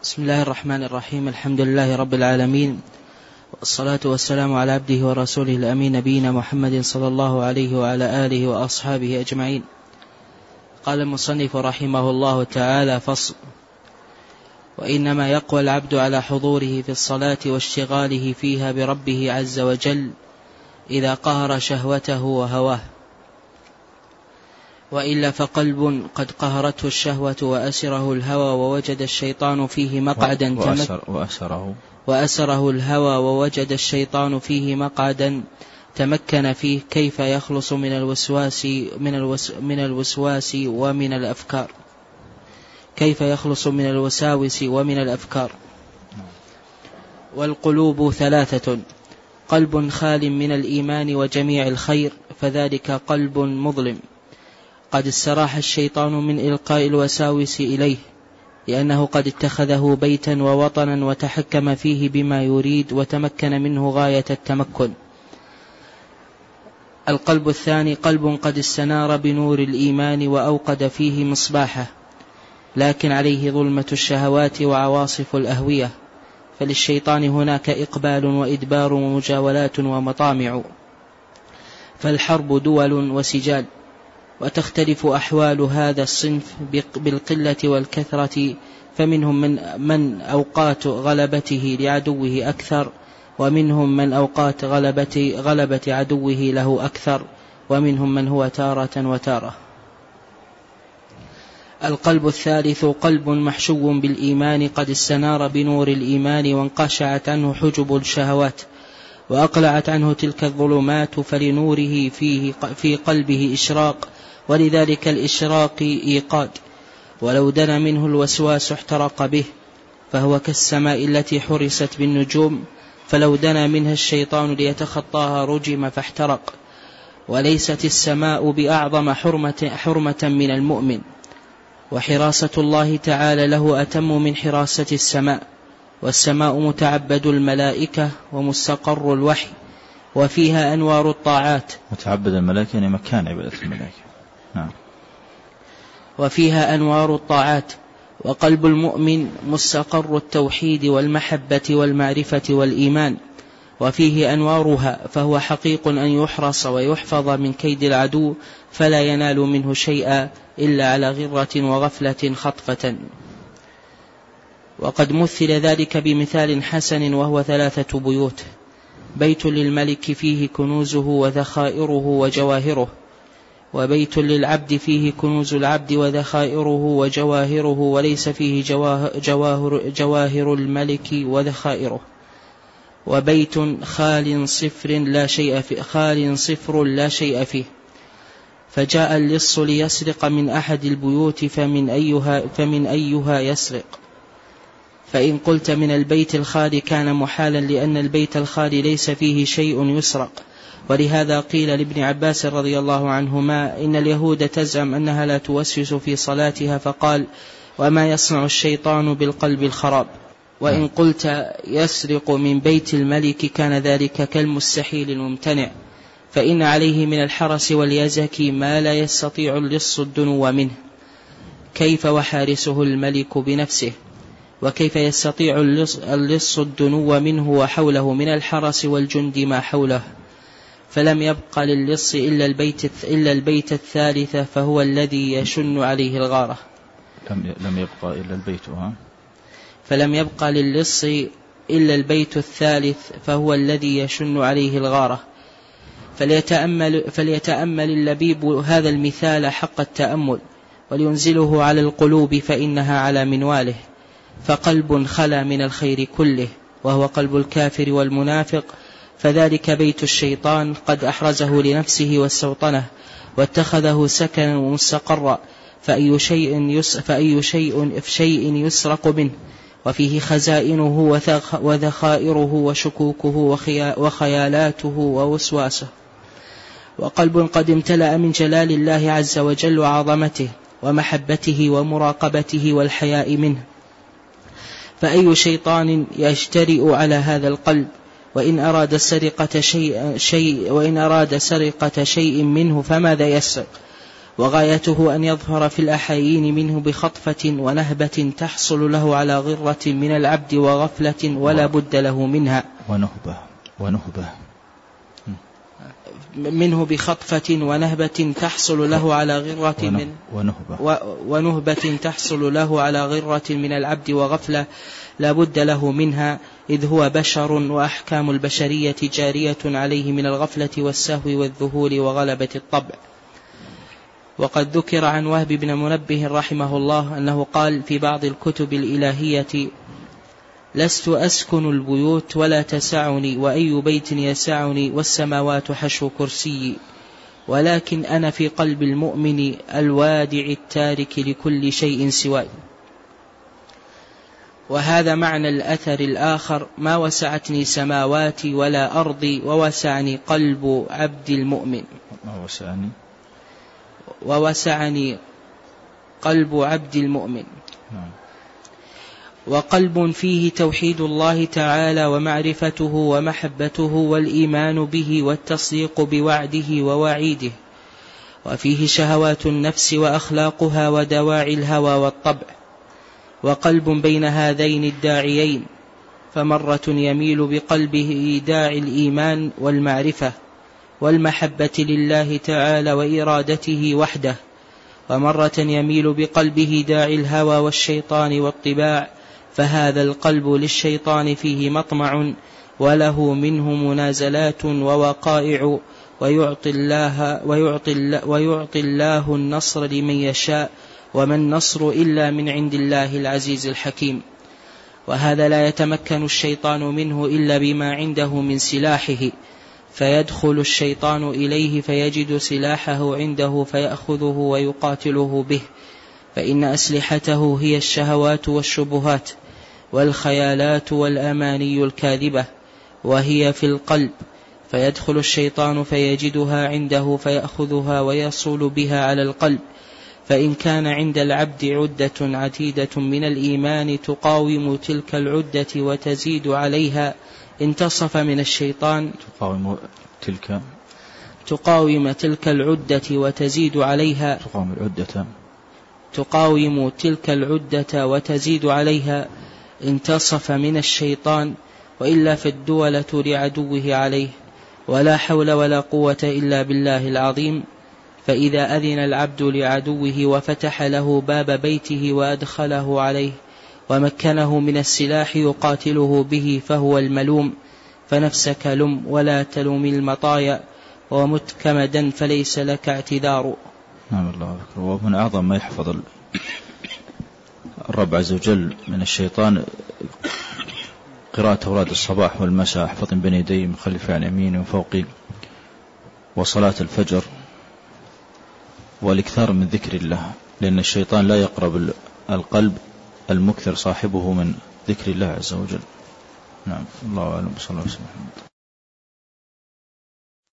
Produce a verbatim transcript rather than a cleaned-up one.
بسم الله الرحمن الرحيم. الحمد لله رب العالمين، والصلاة والسلام على عبده ورسوله الأمين نبينا محمد صلى الله عليه وعلى آله وأصحابه أجمعين. قال المصنف رحمه الله تعالى: فصل. وإنما يقوى العبد على حضوره في الصلاة واشتغاله فيها بربه عز وجل إذا قهر شهوته وهواه، وإلا فقلب قد قهرته الشهوة وأسره الهوى ووجد الشيطان فيه مقعدا وأسر وأسره, وأسره الهوى ووجد الشيطان فيه مقعدا تمكن فيه، كيف يخلص من الوسواس من, الوس من الوسواس ومن الأفكار كيف يخلص من الوساوس ومن الأفكار. والقلوب ثلاثة: قلب خال من الإيمان وجميع الخير، فذلك قلب مظلم قد استراح الشيطان من إلقاء الوساوس إليه، لأنه قد اتخذه بيتا ووطنا وتحكم فيه بما يريد وتمكن منه غاية التمكن. القلب الثاني قلب قد استنار بنور الإيمان وأوقد فيه مصباحه، لكن عليه ظلمة الشهوات وعواصف الأهوية، فللشيطان هناك إقبال وإدبار ومجاولات ومطامع، فالحرب دول وسجال. وتختلف أحوال هذا الصنف بالقلة والكثرة، فمنهم من, من أوقات غلبته لعدوه أكثر، ومنهم من أوقات غلبة, غلبة عدوه له أكثر، ومنهم من هو تارة وتارة. القلب الثالث قلب محشو بالإيمان قد استنار بنور الإيمان وانقشعت عنه حجب الشهوات وأقلعت عنه تلك الظلمات، فلنوره فيه في قلبه إشراق، ولذلك الإشراق إيقاد، ولو دنا منه الوسواس احترق به، فهو كالسماء التي حرست بالنجوم، فلو دنا منها الشيطان ليتخطاها رجم فاحترق. وليست السماء بأعظم حرمة, حرمة من المؤمن، وحراسة الله تعالى له أتم من حراسة السماء، والسماء متعبد الملائكة ومستقر الوحي، وفيها أنوار الطاعات. متعبد الملائكة يعني مكان عبادة الملائكة. نعم. وفيها أنوار الطاعات. وقلب المؤمن مستقر التوحيد والمحبة والمعرفة والإيمان، وفيه أنوارها، فهو حقيق أن يحرص ويحفظ من كيد العدو، فلا ينال منه شيئا إلا على غرة وغفلة خطفة. وقد مثل ذلك بمثال حسن، وهو ثلاثة بيوت: بيت للملك فيه كنوزه وذخائره وجواهره، وبيت للعبد فيه كنوز العبد وذخائره وجواهره وليس فيه جواهر, جواهر الملك وذخائره، وبيت خال صفر لا شيء فيه خال صفر لا شيء فيه. فجاء اللص ليسرق من أحد البيوت، فمن أيها, فمن أيها يسرق؟ فإن قلت من البيت الخالي كان محالا، لأن البيت الخالي ليس فيه شيء يسرق. ولهذا قيل لابن عباس رضي الله عنهما: إن اليهود تزعم أنها لا توسوس في صلاتها، فقال: وما يصنع الشيطان بالقلب الخراب. وإن قلت يسرق من بيت الملك كان ذلك كالمستحيل الممتنع، فإن عليه من الحرس واليزك ما لا يستطيع اللص الدنو منه، كيف وحارسه الملك بنفسه؟ وكيف يستطيع اللص الدنو منه وحوله من الحرس والجند ما حوله؟ فلم يبقى للص إلا البيت, إلا البيت الثالث، فهو الذي يشن عليه الغارة. لم يبقى إلا البيت ها؟ فلم يبقى للص إلا البيت الثالث، فهو الذي يشن عليه الغارة. فليتأمل, فليتأمل اللبيب هذا المثال حق التأمل، ولينزله على القلوب، فإنها على منواله. فقلب خلا من الخير كله، وهو قلب الكافر والمنافق، فذلك بيت الشيطان قد أحرزه لنفسه واستوطنه واتخذه سكنا ومستقرا، فأي شيء, يس فأي شيء, شيء يسرق منه، وفيه خزائنه وذخائره وشكوكه وخيالاته ووسواسه. وقلب قد امتلأ من جلال الله عز وجل وعظمته ومحبته ومراقبته والحياء منه، فأي شيطان يجترئ على هذا القلب؟ وإن أراد سرقة شيء, شيء وإن أراد سرقة شيء منه فماذا يسرق؟ وغايته أن يظهر في الأحايين منه بخطفة ونهبة تحصل له على غرة من العبد وغفلة ولا بد له منها. ونهبة ونهبة منه بخطفة ونهبة تحصل له على غرة من ونهبة ونهبة تحصل له على غرة من العبد وغفلة لا بد له منها، إذ هو بشر وأحكام البشرية جارية عليه من الغفلة والسهو والذهول وغلبة الطبع. وقد ذكر عن وهب بن منبه رحمه الله أنه قال في بعض الكتب الإلهية: لست أسكن البيوت ولا تسعني، وأي بيت يسعني والسماوات حشو كرسي، ولكن أنا في قلب المؤمن الوادع التارك لكل شيء سواي. وهذا معنى الأثر الآخر: ما وسعتني سماواتي ولا أرضي ووسعني قلب عبد المؤمن. ما وسعني ووسعني قلب عبد المؤمن. وقلب فيه توحيد الله تعالى ومعرفته ومحبته والإيمان به والتصديق بوعده ووعيده، وفيه شهوات النفس وأخلاقها ودواعي الهوى والطبع. وقلب بين هذين الداعيين، فمرة يميل بقلبه داعي الإيمان والمعرفة والمحبة لله تعالى وإرادته وحده، ومرة يميل بقلبه داعي الهوى والشيطان والطباع، فهذا القلب للشيطان فيه مطمع وله منه منازلات ووقائع، ويعطي الله, ويعطي الله, ويعطي الله النصر لمن يشاء، وما النصر إلا من عند الله العزيز الحكيم. وهذا لا يتمكن الشيطان منه إلا بما عنده من سلاحه، فيدخل الشيطان إليه فيجد سلاحه عنده فيأخذه ويقاتله به، فإن أسلحته هي الشهوات والشبهات والخيالات والأماني الكاذبة، وهي في القلب، فيدخل الشيطان فيجدها عنده فيأخذها ويصول بها على القلب. فإن كان عند العبد عدة عتيدة من الإيمان تقاوم تلك العدة وتزيد عليها، انتصف من الشيطان تقاوم تلك تقاوم تلك العدة وتزيد عليها تقاوم العدة تقاوم تلك العدة وتزيد عليها انتصف من الشيطان، وإلا فالدولة لعدوه عليه، ولا حول ولا قوة إلا بالله العظيم. فإذا أذن العبد لعدوه وفتح له باب بيته وأدخله عليه ومكنه من السلاح يقاتله به فهو الملوم، فنفسك لم ولا تلوم المطايا، ومت كمدا فليس لك اعتذار. نعم الله أكبر. ومن أعظم ما يحفظ الرب عز وجل من الشيطان قراءة أوراد الصباح والمساء: احفظ بين يدي من خلفي عن يميني ومن فوقي، وصلاة الفجر، والإكثار من ذكر الله، لأن الشيطان لا يقرب القلب المكثر صاحبه من ذكر الله عز وجل. نعم الله أعلم. صلى الله عليه وسلم.